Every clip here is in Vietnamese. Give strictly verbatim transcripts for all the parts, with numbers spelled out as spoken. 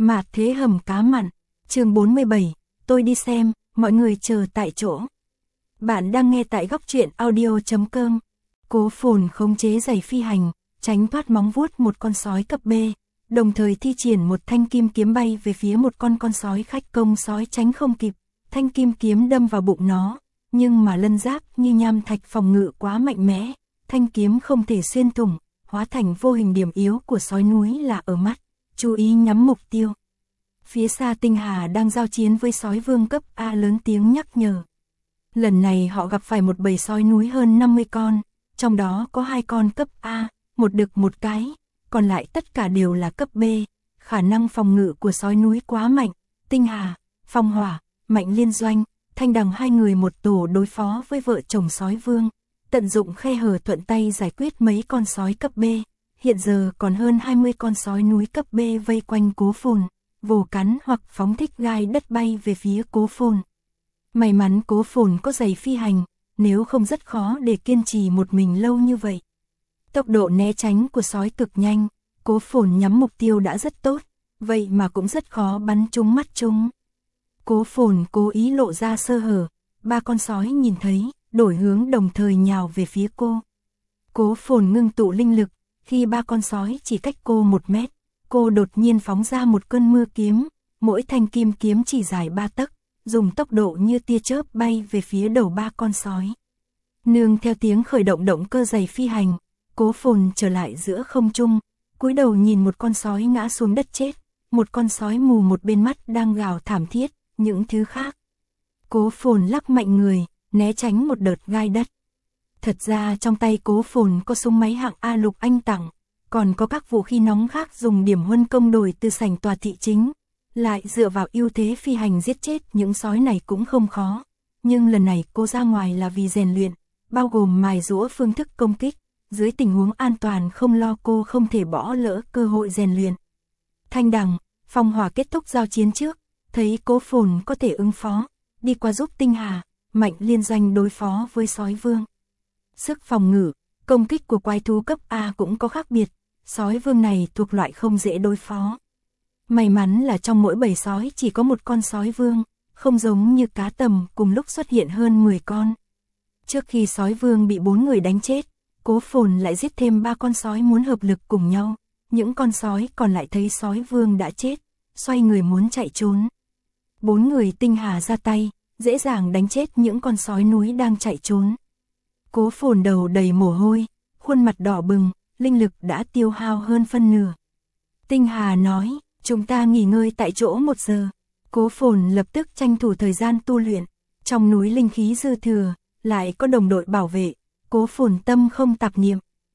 Mạt thế hầm cá mặn, chương bốn mươi bảy, tôi đi xem, mọi người chờ tại chỗ. Bạn đang nghe tại góc truyện audio chấm com. Cố Phồn khống chế giày phi hành, tránh thoát móng vuốt một con sói cấp B, đồng thời thi triển một thanh kim kiếm bay về phía một con con sói khách công sói tránh không kịp, thanh kim kiếm đâm vào bụng nó, nhưng mà lân giáp như nham thạch phòng ngự quá mạnh mẽ, thanh kiếm không thể xuyên thủng, hóa thành vô hình điểm yếu của sói núi là ở mắt, chú ý nhắm mục tiêu. Phía xa Tinh Hà đang giao chiến với sói vương cấp A lớn tiếng nhắc nhở. Lần này họ gặp phải một bầy sói núi hơn năm mươi con, trong đó có hai con cấp A, một đực một cái, còn lại tất cả đều là cấp B. Khả năng phòng ngự của sói núi quá mạnh, Tinh Hà, Phong Hỏa, Mạnh Liên Doanh, Thanh Đằng hai người một tổ đối phó với vợ chồng sói vương, tận dụng khe hở thuận tay giải quyết mấy con sói cấp B. Hiện giờ còn hơn hai mươi con sói núi cấp B vây quanh Cố Phồn, vồ cắn hoặc phóng thích gai đất bay về phía Cố Phồn. May mắn Cố Phồn có giày phi hành, nếu không rất khó để kiên trì một mình lâu như vậy. Tốc độ né tránh của sói cực nhanh, Cố Phồn nhắm mục tiêu đã rất tốt, vậy mà cũng rất khó bắn trúng mắt chúng. Cố Phồn cố ý lộ ra sơ hở, ba con sói nhìn thấy, đổi hướng đồng thời nhào về phía cô. Cố Phồn ngưng tụ linh lực, khi ba con sói chỉ cách cô một mét, cô đột nhiên phóng ra một cơn mưa kiếm, mỗi thanh kim kiếm chỉ dài ba tấc, dùng tốc độ như tia chớp bay về phía đầu ba con sói. Nương theo tiếng khởi động động cơ giày phi hành, Cố Phồn trở lại giữa không trung, cúi đầu nhìn một con sói ngã xuống đất chết, một con sói mù một bên mắt đang gào thảm thiết, những thứ khác. Cố Phồn lắc mạnh người, né tránh một đợt gai đất. Thật ra trong tay Cố Phồn có súng máy hạng A lục anh tặng, còn có các vũ khí nóng khác dùng điểm huân công đổi từ sảnh tòa thị chính, lại dựa vào ưu thế phi hành giết chết những sói này cũng không khó. Nhưng lần này cô ra ngoài là vì rèn luyện, bao gồm mài giũa phương thức công kích, dưới tình huống an toàn không lo cô không thể bỏ lỡ cơ hội rèn luyện. Thanh Đằng, Phong Hỏa kết thúc giao chiến trước, thấy Cố Phồn có thể ứng phó, đi qua giúp Tinh Hà, Mạnh Liên Doanh đối phó với sói vương. Sức phòng ngự, công kích của quái thú cấp A cũng có khác biệt, sói vương này thuộc loại không dễ đối phó. May mắn là trong mỗi bầy sói chỉ có một con sói vương, không giống như cá tầm cùng lúc xuất hiện hơn mười con. Trước khi sói vương bị bốn người đánh chết, Cố Phồn lại giết thêm ba con sói muốn hợp lực cùng nhau, những con sói còn lại thấy sói vương đã chết, xoay người muốn chạy trốn. Bốn người Tinh Hà ra tay, dễ dàng đánh chết những con sói núi đang chạy trốn. Cố Phồn đầu đầy mồ hôi, khuôn mặt đỏ bừng, linh lực đã tiêu hao hơn phân nửa. Tinh Hà nói, chúng ta nghỉ ngơi tại chỗ một giờ. Cố Phồn lập tức tranh thủ thời gian tu luyện, trong núi linh khí dư thừa, lại có đồng đội bảo vệ, Cố Phồn tâm không tạp niệm.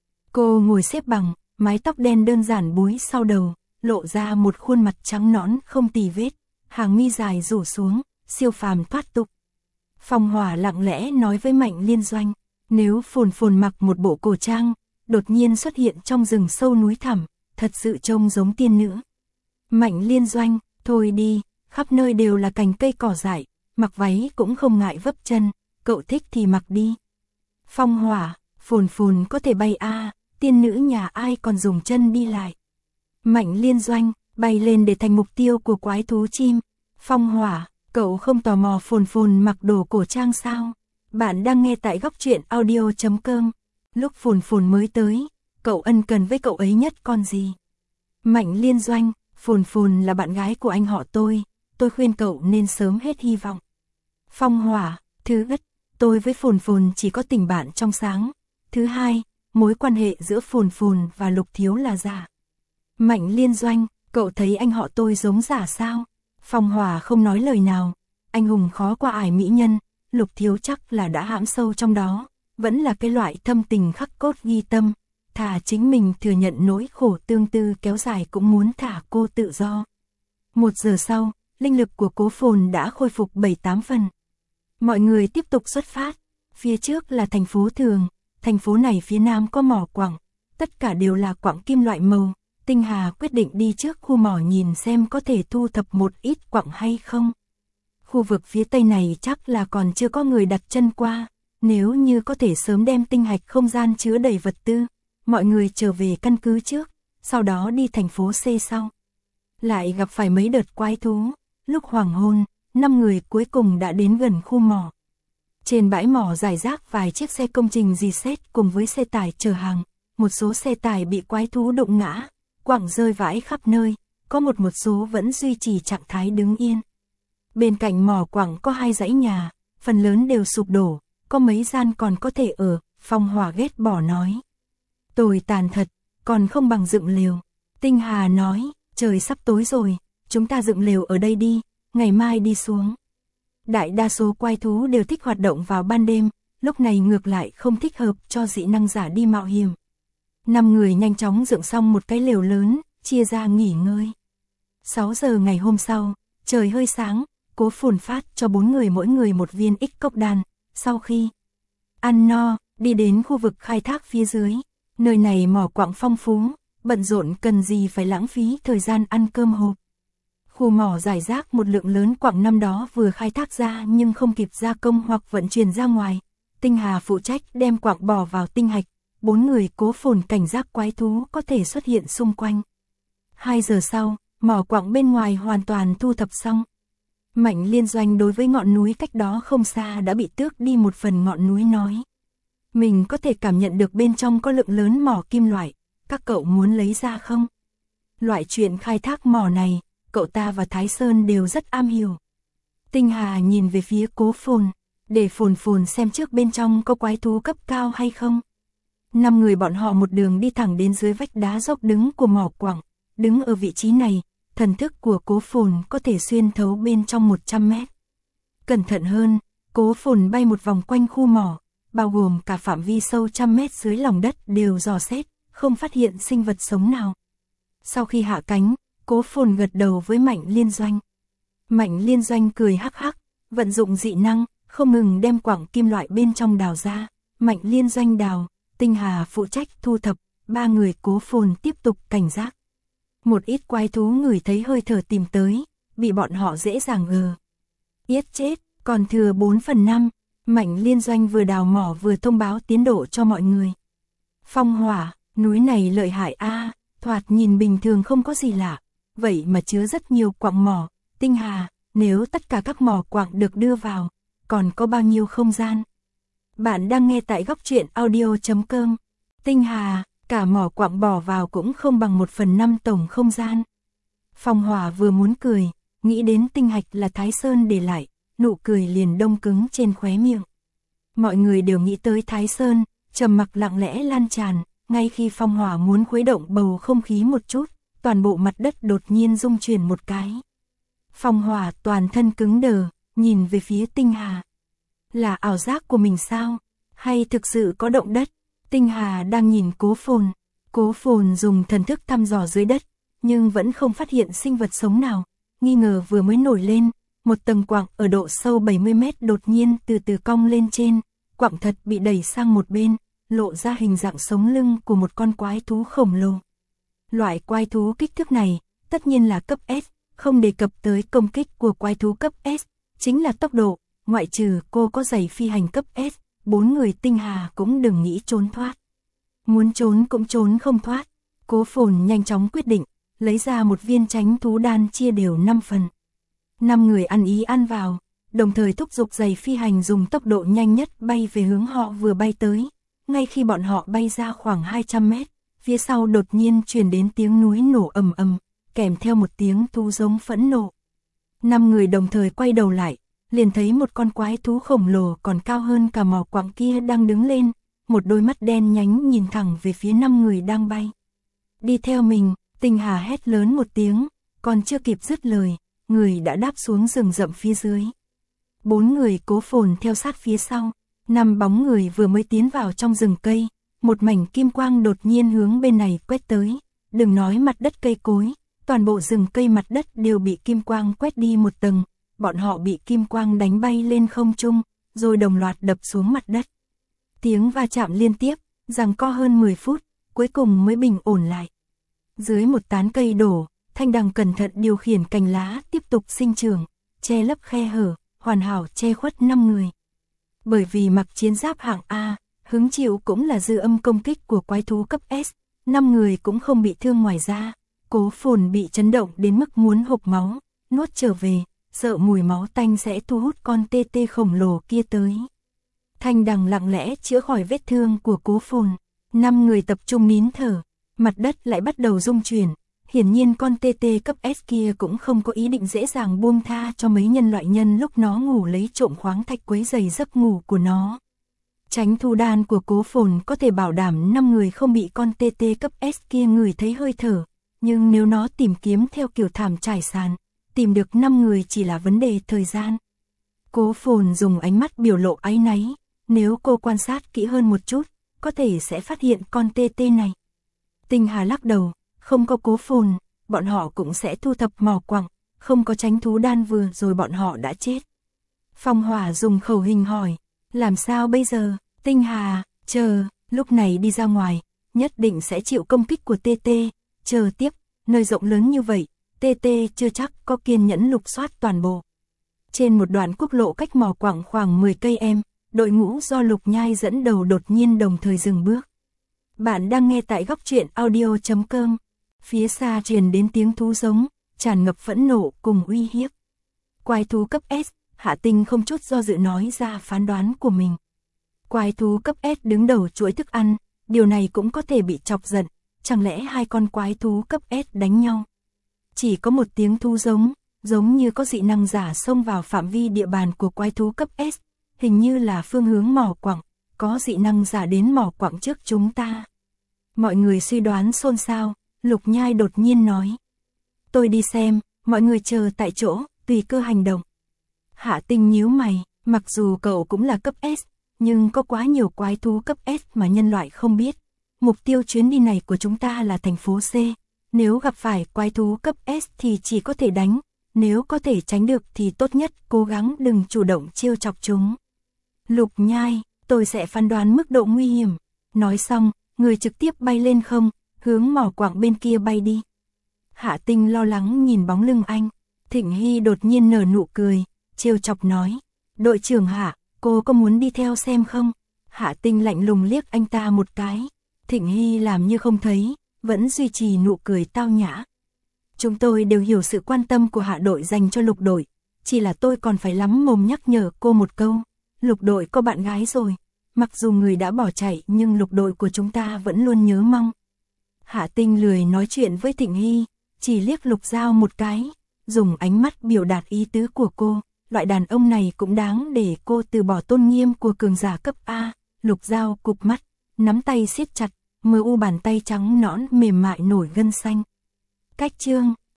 Cô ngồi xếp bằng, mái tóc đen đơn giản búi sau đầu, lộ ra một khuôn mặt trắng nõn không tì vết, hàng mi dài rủ xuống, siêu phàm thoát tục. Phong Hỏa lặng lẽ nói với Mạnh Liên Doanh, nếu Phồn Phồn mặc một bộ cổ trang, đột nhiên xuất hiện trong rừng sâu núi thẳm, thật sự trông giống tiên nữ. Mạnh Liên Doanh, thôi đi, khắp nơi đều là cành cây cỏ dại, mặc váy cũng không ngại vấp chân, cậu thích thì mặc đi. Phong Hỏa, Phồn Phồn có thể bay a, à, tiên nữ nhà ai còn dùng chân đi lại. Mạnh Liên Doanh, bay lên để thành mục tiêu của quái thú chim. Phong Hỏa, cậu không tò mò Phồn Phồn mặc đồ cổ trang sao? Bạn đang nghe tại góc truyện audio chấm com. Lúc Phồn Phồn mới tới, cậu ân cần với cậu ấy nhất con gì? Mạnh Liên Doanh, Phồn Phồn là bạn gái của anh họ tôi, tôi khuyên cậu nên sớm hết hy vọng. Phong Hỏa, thứ nhất, tôi với Phồn Phồn chỉ có tình bạn trong sáng. Thứ hai, mối quan hệ giữa Phồn Phồn và Lục Thiếu là giả. Mạnh Liên Doanh, cậu thấy anh họ tôi giống giả sao? Phong Hỏa không nói lời nào, anh hùng khó qua ải mỹ nhân, Lục Thiếu chắc là đã hãm sâu trong đó, vẫn là cái loại thâm tình khắc cốt ghi tâm, thà chính mình thừa nhận nỗi khổ tương tư kéo dài cũng muốn thả cô tự do. Một giờ sau, linh lực của Cố Phồn đã khôi phục bảy tám phần. Mọi người tiếp tục xuất phát, phía trước là thành phố Thường, thành phố này phía nam có mỏ quặng, tất cả đều là quặng kim loại màu. Tinh Hà quyết định đi trước khu mỏ nhìn xem có thể thu thập một ít quặng hay không. Khu vực phía tây này chắc là còn chưa có người đặt chân qua, nếu như có thể sớm đem tinh hạch không gian chứa đầy vật tư, mọi người trở về căn cứ trước, sau đó đi thành phố C sau. Lại gặp phải mấy đợt quái thú, lúc hoàng hôn, năm người cuối cùng đã đến gần khu mỏ. Trên bãi mỏ rải rác vài chiếc xe công trình dì xét cùng với xe tải chở hàng, một số xe tải bị quái thú đụng ngã, quẳng rơi vãi khắp nơi, có một một số vẫn duy trì trạng thái đứng yên. Bên cạnh mỏ quặng có hai dãy nhà, phần lớn đều sụp đổ, có mấy gian còn có thể ở, Phong Hỏa ghét bỏ nói. Tồi tàn thật, còn không bằng dựng lều. Tinh Hà nói, trời sắp tối rồi, chúng ta dựng lều ở đây đi, ngày mai đi xuống. Đại đa số quái thú đều thích hoạt động vào ban đêm, lúc này ngược lại không thích hợp cho dị năng giả đi mạo hiểm. Năm người nhanh chóng dựng xong một cái lều lớn, chia ra nghỉ ngơi. sáu giờ ngày hôm sau, trời hơi sáng, Cố Phồn phát cho bốn người mỗi người một viên ích cốc đan, sau khi ăn no, đi đến khu vực khai thác phía dưới, nơi này mỏ quặng phong phú, bận rộn cần gì phải lãng phí thời gian ăn cơm hộp. Khu mỏ rải rác một lượng lớn quặng năm đó vừa khai thác ra nhưng không kịp gia công hoặc vận chuyển ra ngoài. Tinh Hà phụ trách đem quặng bỏ vào tinh hạch, bốn người Cố Phồn cảnh giác quái thú có thể xuất hiện xung quanh. Hai giờ sau, mỏ quặng bên ngoài hoàn toàn thu thập xong. Mạnh Liên Doanh đối với ngọn núi cách đó không xa đã bị tước đi một phần ngọn núi nói. Mình có thể cảm nhận được bên trong có lượng lớn mỏ kim loại, các cậu muốn lấy ra không? Loại chuyện khai thác mỏ này, cậu ta và Thái Sơn đều rất am hiểu. Tinh Hà nhìn về phía Cố Phồn, để Phồn Phồn xem trước bên trong có quái thú cấp cao hay không. Năm người bọn họ một đường đi thẳng đến dưới vách đá dốc đứng của mỏ quặng, đứng ở vị trí này, thần thức của Cố Phồn có thể xuyên thấu bên trong một trăm mét. Cẩn thận hơn, Cố Phồn bay một vòng quanh khu mỏ, bao gồm cả phạm vi sâu trăm mét dưới lòng đất đều dò xét, không phát hiện sinh vật sống nào. Sau khi hạ cánh, Cố Phồn gật đầu với Mạnh Liên Doanh. Mạnh Liên Doanh cười hắc hắc, vận dụng dị năng, không ngừng đem quặng kim loại bên trong đào ra. Mạnh Liên Doanh đào, Tinh Hà phụ trách thu thập, ba người Cố Phồn tiếp tục cảnh giác. Một ít quái thú ngửi thấy hơi thở tìm tới, bị bọn họ dễ dàng gờ. Yết chết, còn thừa bốn phần năm, Mạnh Liên Doanh vừa đào mỏ vừa thông báo tiến độ cho mọi người. Phong Hỏa, núi này lợi hại a, thoạt nhìn bình thường không có gì lạ, vậy mà chứa rất nhiều quặng mỏ. Tinh Hà, nếu tất cả các mỏ quặng được đưa vào, còn có bao nhiêu không gian? Bạn đang nghe tại góc truyện audio chấm com. Tinh Hà, cả mỏ quặng bỏ vào cũng không bằng một phần năm tổng không gian. Phong Hỏa vừa muốn cười, nghĩ đến tinh hạch là Thái Sơn để lại, nụ cười liền đông cứng trên khóe miệng. Mọi người đều nghĩ tới Thái Sơn, trầm mặc lặng lẽ lan tràn, ngay khi Phong Hỏa muốn khuấy động bầu không khí một chút, toàn bộ mặt đất đột nhiên rung chuyển một cái. Phong Hỏa toàn thân cứng đờ, nhìn về phía Tinh Hà. Là ảo giác của mình sao? Hay thực sự có động đất? Tinh Hà đang nhìn Cố Phồn. Cố Phồn dùng thần thức thăm dò dưới đất, nhưng vẫn không phát hiện sinh vật sống nào. Nghi ngờ vừa mới nổi lên, một tầng quặng ở độ sâu bảy mươi mét đột nhiên từ từ cong lên trên. Quặng thật bị đẩy sang một bên, lộ ra hình dạng sống lưng của một con quái thú khổng lồ. Loại quái thú kích thước này, tất nhiên là cấp S, không đề cập tới công kích của quái thú cấp S, chính là tốc độ, ngoại trừ cô có giày phi hành cấp S, bốn người Tinh Hà cũng đừng nghĩ trốn thoát. Muốn trốn cũng trốn không thoát. Cố Phồn nhanh chóng quyết định, lấy ra một viên tránh thú đan chia đều năm phần. Năm người ăn ý ăn vào, đồng thời thúc giục giày phi hành dùng tốc độ nhanh nhất bay về hướng họ vừa bay tới. Ngay khi bọn họ bay ra khoảng hai trăm mét, phía sau đột nhiên truyền đến tiếng núi nổ ầm ầm, kèm theo một tiếng thú giống phẫn nộ. Năm người đồng thời quay đầu lại, liền thấy một con quái thú khổng lồ còn cao hơn cả mỏ quặng kia đang đứng lên, một đôi mắt đen nhánh nhìn thẳng về phía năm người đang bay. Đi theo mình, Tinh Hà hét lớn một tiếng, còn chưa kịp dứt lời, người đã đáp xuống rừng rậm phía dưới. Bốn người Cố Phồn theo sát phía sau, năm bóng người vừa mới tiến vào trong rừng cây, một mảnh kim quang đột nhiên hướng bên này quét tới, đừng nói mặt đất cây cối, toàn bộ rừng cây mặt đất đều bị kim quang quét đi một tầng, bọn họ bị kim quang đánh bay lên không trung, rồi đồng loạt đập xuống mặt đất. Tiếng va chạm liên tiếp, giằng co hơn mười phút, cuối cùng mới bình ổn lại. Dưới một tán cây đổ, Thanh Đằng cẩn thận điều khiển cành lá tiếp tục sinh trưởng, che lấp khe hở, hoàn hảo che khuất năm người. Bởi vì mặc chiến giáp hạng A, hứng chịu cũng là dư âm công kích của quái thú cấp S, năm người cũng không bị thương ngoài ra, Cố Phồn bị chấn động đến mức muốn hộc máu, nuốt trở về, sợ mùi máu tanh sẽ thu hút con tê tê khổng lồ kia tới. Thanh Đằng lặng lẽ chữa khỏi vết thương của Cố Phồn, năm người tập trung nín thở, mặt đất lại bắt đầu rung chuyển, hiển nhiên con tê tê cấp S kia cũng không có ý định dễ dàng buông tha cho mấy nhân loại nhân lúc nó ngủ lấy trộm khoáng thạch quấy rầy giấc ngủ của nó. Tránh thu đan của Cố Phồn có thể bảo đảm năm người không bị con tê tê cấp S kia ngửi thấy hơi thở, nhưng nếu nó tìm kiếm theo kiểu thảm trải sàn, tìm được năm người chỉ là vấn đề thời gian. Cố Phồn dùng ánh mắt biểu lộ áy náy, nếu cô quan sát kỹ hơn một chút, có thể sẽ phát hiện con tê tê này. Tinh Hà lắc đầu, không có Cố Phồn, bọn họ cũng sẽ thu thập mỏ quặng, không có tránh thú đan vừa rồi bọn họ đã chết. Phong Hỏa dùng khẩu hình hỏi, làm sao bây giờ, Tinh Hà, chờ, lúc này đi ra ngoài, nhất định sẽ chịu công kích của tê tê, chờ tiếp, nơi rộng lớn như vậy, tê tê chưa chắc có kiên nhẫn lục soát toàn bộ. Trên một đoạn quốc lộ cách mỏ quặng khoảng mười cây em, đội ngũ do Lục Nhai dẫn đầu đột nhiên đồng thời dừng bước. Bạn đang nghe tại góc truyện audio chấm com. Phía xa truyền đến tiếng thú giống, tràn ngập phẫn nộ cùng uy hiếp. Quái thú cấp S, Hạ Tinh không chút do dự nói ra phán đoán của mình. Quái thú cấp S đứng đầu chuỗi thức ăn, điều này cũng có thể bị chọc giận, chẳng lẽ hai con quái thú cấp S đánh nhau? Chỉ có một tiếng thú giống, giống như có dị năng giả xông vào phạm vi địa bàn của quái thú cấp S, hình như là phương hướng mỏ quặng, có dị năng giả đến mỏ quặng trước chúng ta. Mọi người suy đoán xôn xao, Lục Nhai đột nhiên nói. Tôi đi xem, mọi người chờ tại chỗ, tùy cơ hành động. Hạ Tinh nhíu mày, mặc dù cậu cũng là cấp S, nhưng có quá nhiều quái thú cấp S mà nhân loại không biết. Mục tiêu chuyến đi này của chúng ta là thành phố C, nếu gặp phải quái thú cấp S thì chỉ có thể đánh, nếu có thể tránh được thì tốt nhất cố gắng đừng chủ động trêu chọc chúng. Lục Nhai, tôi sẽ phán đoán mức độ nguy hiểm. Nói xong, người trực tiếp bay lên không, hướng mỏ quặng bên kia bay đi. Hạ Tinh lo lắng nhìn bóng lưng anh, Thịnh Hy đột nhiên nở nụ cười, trêu chọc nói. Đội trưởng Hạ, cô có muốn đi theo xem không? Hạ Tinh lạnh lùng liếc anh ta một cái. Thịnh Hy làm như không thấy, vẫn duy trì nụ cười tao nhã. Chúng tôi đều hiểu sự quan tâm của Hạ đội dành cho Lục đội, chỉ là tôi còn phải lắm mồm nhắc nhở cô một câu. Lục đội có bạn gái rồi, mặc dù người đã bỏ chạy nhưng Lục đội của chúng ta vẫn luôn nhớ mong. Hạ Tinh lười nói chuyện với Thịnh Hy, chỉ liếc Lục Giao một cái, dùng ánh mắt biểu đạt ý tứ của cô. Loại đàn ông này cũng đáng để cô từ bỏ tôn nghiêm của cường giả cấp A. Lục Giao cụp mắt, nắm tay siết chặt, mờ u bàn tay trắng nõn mềm mại nổi gân xanh. Cách chương